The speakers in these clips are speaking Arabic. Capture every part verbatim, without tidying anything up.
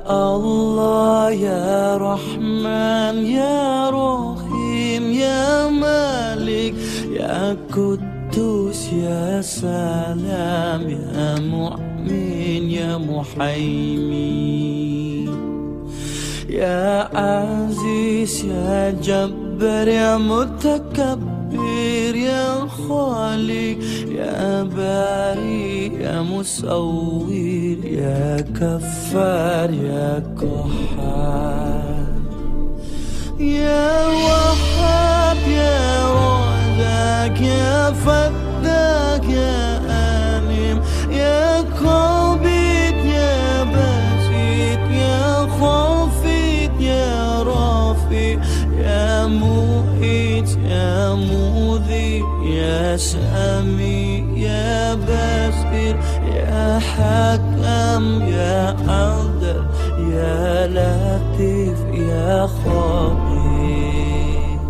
Allah ya Rahman ya Rahim ya Malik ya Quddus ya Salam ya Mu'min ya Muhaimin ya Aziz ya Jabbar ya Mutakabbir ya Khaliq ya Bari ya Musawwir ya Kaffar ya Qahhar ya Wahhab ya Razak ya Fattah ya Alim ya Qabid ya Basit ya Khafid ya Rafi ya Mu'id ya Mudhi ya Sami ya Basir ya Hakam ya Adl ya Latif ya Khabir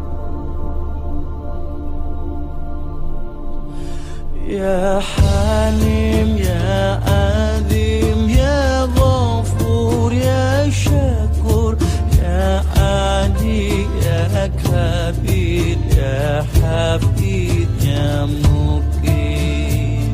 ya Halim ya Adim ya Ghafur ya Shakur ya Ali ya Kabir ya Hafid ya Muqim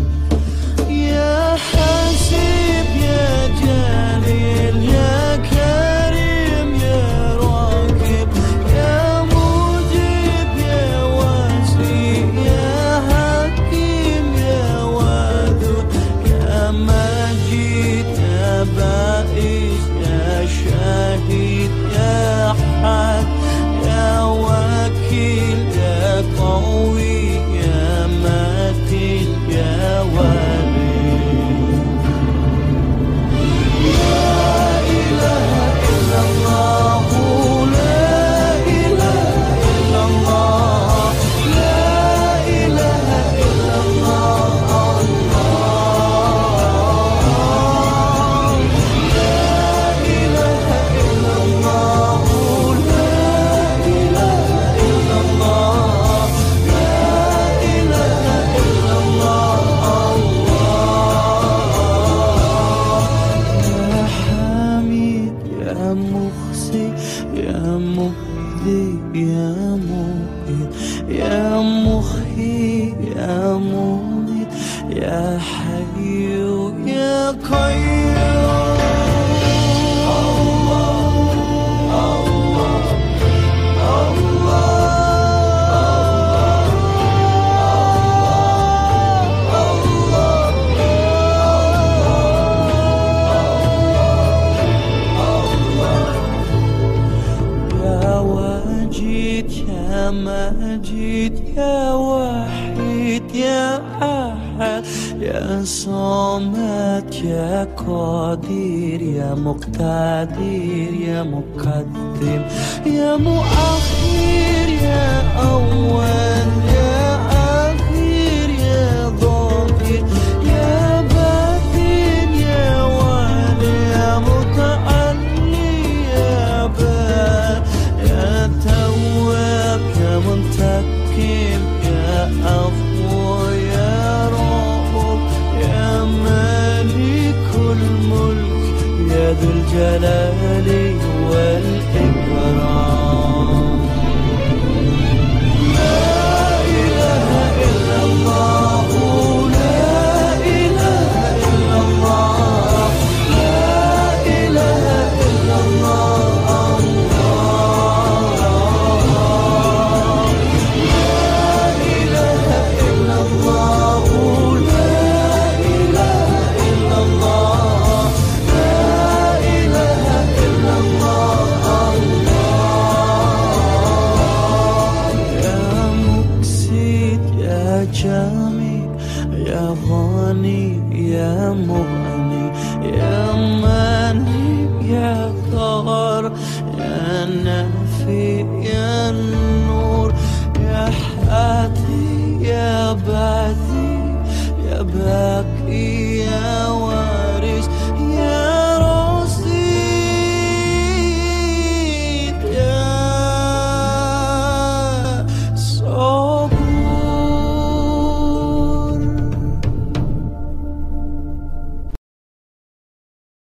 ya Hasib ya Jalil ya Karim ya Raqib ya Mujib ya Wasi ya Hakim ya Wadud ya Majid ya Ba'is ya Shahid ya Had ya Wakil ya Qawi ya Matin ya Wali La ilaha illallah La ilaha illallah La ilaha illallah La ilaha illallah يا مبدي يا مبيد يا مخي يا مميت يا حي يا قيوم يا مجيد يا وحيد يا أحد يا صمد يا قدير يا مقتدر يا مقدم يا مؤخر يا أول يا أخير يا ظاهر يا باطن يا والي يا متعلي يا بار يا تواب يا منتقم يا عفو يا رب يا مالك الملك يا ذو الجلال والإكرام لا إله إلا الله لا إله إلا الله لا إله إلا الله يا غني يا مغني يا ماني يا قهر يا نافي يا نور يا حاتي يا باثي يا باقي